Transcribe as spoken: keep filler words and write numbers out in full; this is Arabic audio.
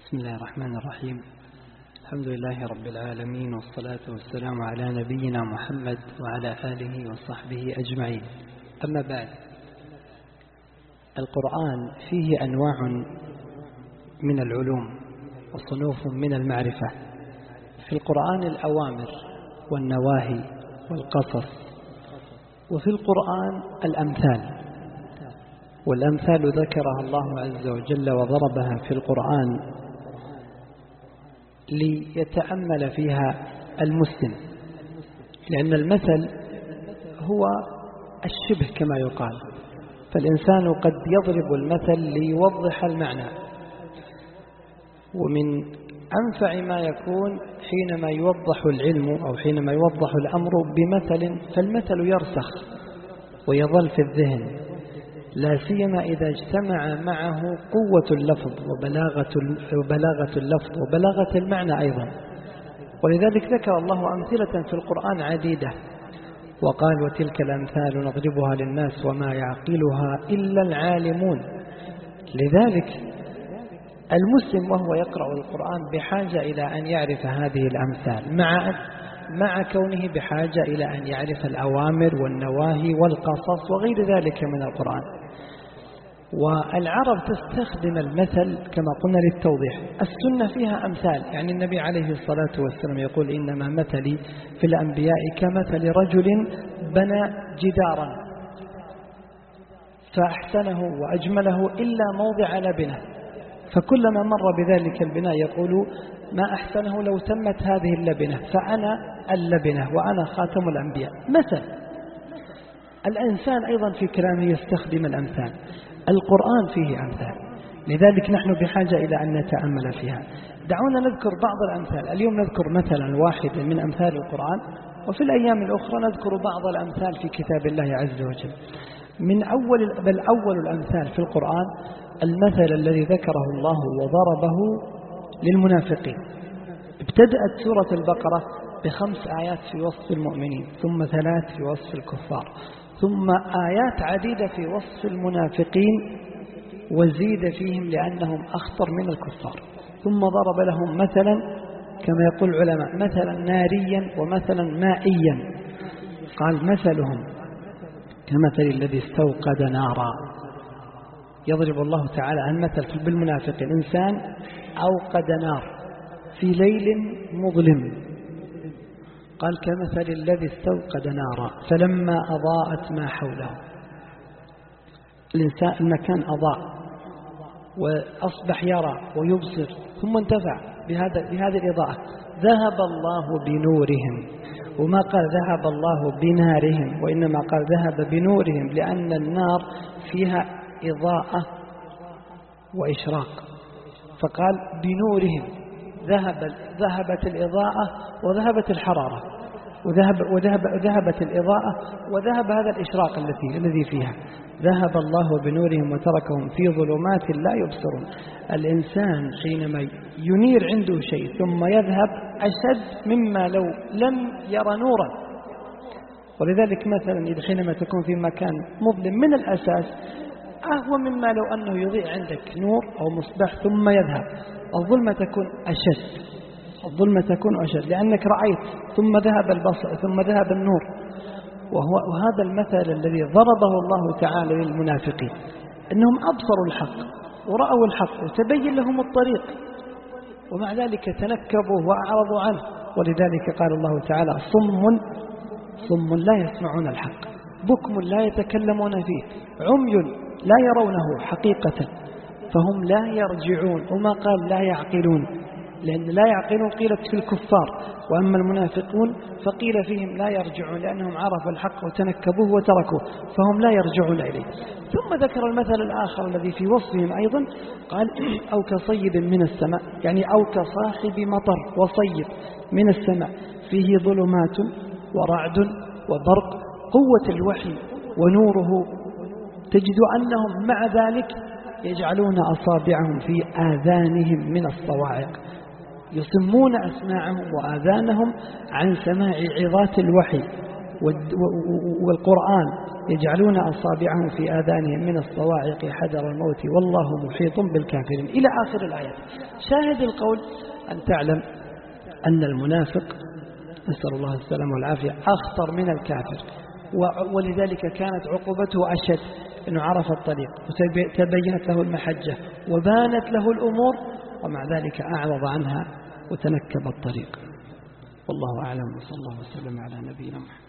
بسم الله الرحمن الرحيم. الحمد لله رب العالمين، والصلاة والسلام على نبينا محمد وعلى آله وصحبه أجمعين. أما بعد، القرآن فيه أنواع من العلوم وصنوف من المعرفة. في القرآن الأوامر والنواهي والقصص، وفي القرآن الأمثال، والأمثال ذكرها الله عز وجل وضربها في القرآن ليتأمل فيها المسلم، لأن المثل هو الشبه كما يقال، فالإنسان قد يضرب المثل ليوضح المعنى. ومن أنفع ما يكون حينما يوضح العلم أو حينما يوضح الأمر بمثل، فالمثل يرسخ ويظل في الذهن، لا سيما إذا اجتمع معه قوة اللفظ وبلاغة وبلاغة اللفظ وبلاغة المعنى أيضا. ولذلك ذكر الله أمثلة في القرآن عديدة، وقال: وتلك الأمثال نضربها للناس وما يعقلها إلا العالمون. لذلك المسلم وهو يقرأ القرآن بحاجة إلى أن يعرف هذه الأمثال، مع مع كونه بحاجة إلى أن يعرف الأوامر والنواهي والقصص وغير ذلك من القرآن. والعرب تستخدم المثل كما قلنا للتوضيح. السنة فيها أمثال، يعني النبي عليه الصلاة والسلام يقول: إنما مثلي في الأنبياء كمثل رجل بنى جدارا فأحسنه وأجمله إلا موضع لبنه، فكلما مر بذلك البناء يقول: ما أحسنه لو تمت هذه اللبنة، فأنا اللبنة وأنا خاتم الأنبياء. مثل. الإنسان أيضا في كلامه يستخدم الأمثال، القرآن فيه أمثال، لذلك نحن بحاجة إلى أن نتأمل فيها. دعونا نذكر بعض الأمثال. اليوم نذكر مثلا واحدا من أمثال القرآن، وفي الأيام الأخرى نذكر بعض الأمثال في كتاب الله عز وجل. من أول بل أول الأمثال في القرآن المثل الذي ذكره الله وضربه للمنافقين. ابتدأت سورة البقرة بخمس آيات في وصف المؤمنين، ثم ثلاث في وصف الكفار، ثم آيات عديدة في وصف المنافقين، وزيد فيهم لأنهم أخطر من الكفار. ثم ضرب لهم مثلا كما يقول العلماء مثلا ناريا ومثلا مائيا. قال: مثلهم كمثل الذي استوقد نارا. يضرب الله تعالى المثل بالمنافقين: إنسان أوقد نار في ليل مظلم، قال: كمثل الذي استوقد نارا فلما أضاءت ما حوله. الإنسان المكان أضاء وأصبح يرى ويبصر، ثم انتفع بهذا بهذه الإضاءة. ذهب الله بنورهم، وما قال ذهب الله بنارهم، وإنما قال ذهب بنورهم، لأن النار فيها إضاءة وإشراق، فقال بنورهم. ذهب ذهبت الإضاءة وذهبت الحرارة، وذهب وذهب ذهبت الإضاءة وذهب هذا الإشراق الذي الذي فيها. ذهب الله بنورهم وتركهم في ظلمات لا يبصرون. الإنسان حينما ينير عنده شيء ثم يذهب أشد مما لو لم يرى نورا. ولذلك مثلا حينما تكون في مكان مظلم من الأساس أهو مما لو أنه يضيء عندك نور أو مصباح ثم يذهب. الظلمة تكون أشد، الظلمة تكون أشد لأنك رأيت ثم ذهب البصر ثم ذهب النور. وهو وهذا المثل الذي ضربه الله تعالى للمنافقين، أنهم أبصروا الحق ورأوا الحق وتبين لهم الطريق، ومع ذلك تنكبوا وأعرضوا عنه. ولذلك قال الله تعالى: صم صم لا يسمعون الحق، بكم لا يتكلمون فيه، عمي لا يرونه حقيقة، فهم لا يرجعون. وما قال لا يعقلون، لأن لا يعقلون قيلت في الكفار، وأما المنافقون فقيل فيهم لا يرجعون، لأنهم عرفوا الحق وتنكبوه وتركوه، فهم لا يرجعون إليه. ثم ذكر المثل الآخر الذي في وصفهم أيضا، قال: أو كصيب من السماء، يعني أو كصاحب مطر وصيب من السماء فيه ظلمات ورعد وبرق، قوة الوحي ونوره، تجد أنهم مع ذلك يجعلون أصابعهم في آذانهم من الصواعق، يصمون أسماعهم وآذانهم عن سماع عظات الوحي والقرآن يجعلون أصابعهم في آذانهم من الصواعق حذر الموت والله محيط بالكافرين إلى آخر الآيات. شاهد القول أن تعلم أن المنافق نسأل الله السلامة والعافية أخطر من الكافر، ولذلك كانت عقوبته أشد، أنه عرف الطريق وتبينت له المحجة وبانت له الأمور، ومع ذلك أعرض عنها وتنكب الطريق. والله أعلم، وصلى الله وسلم على نبينا محمد.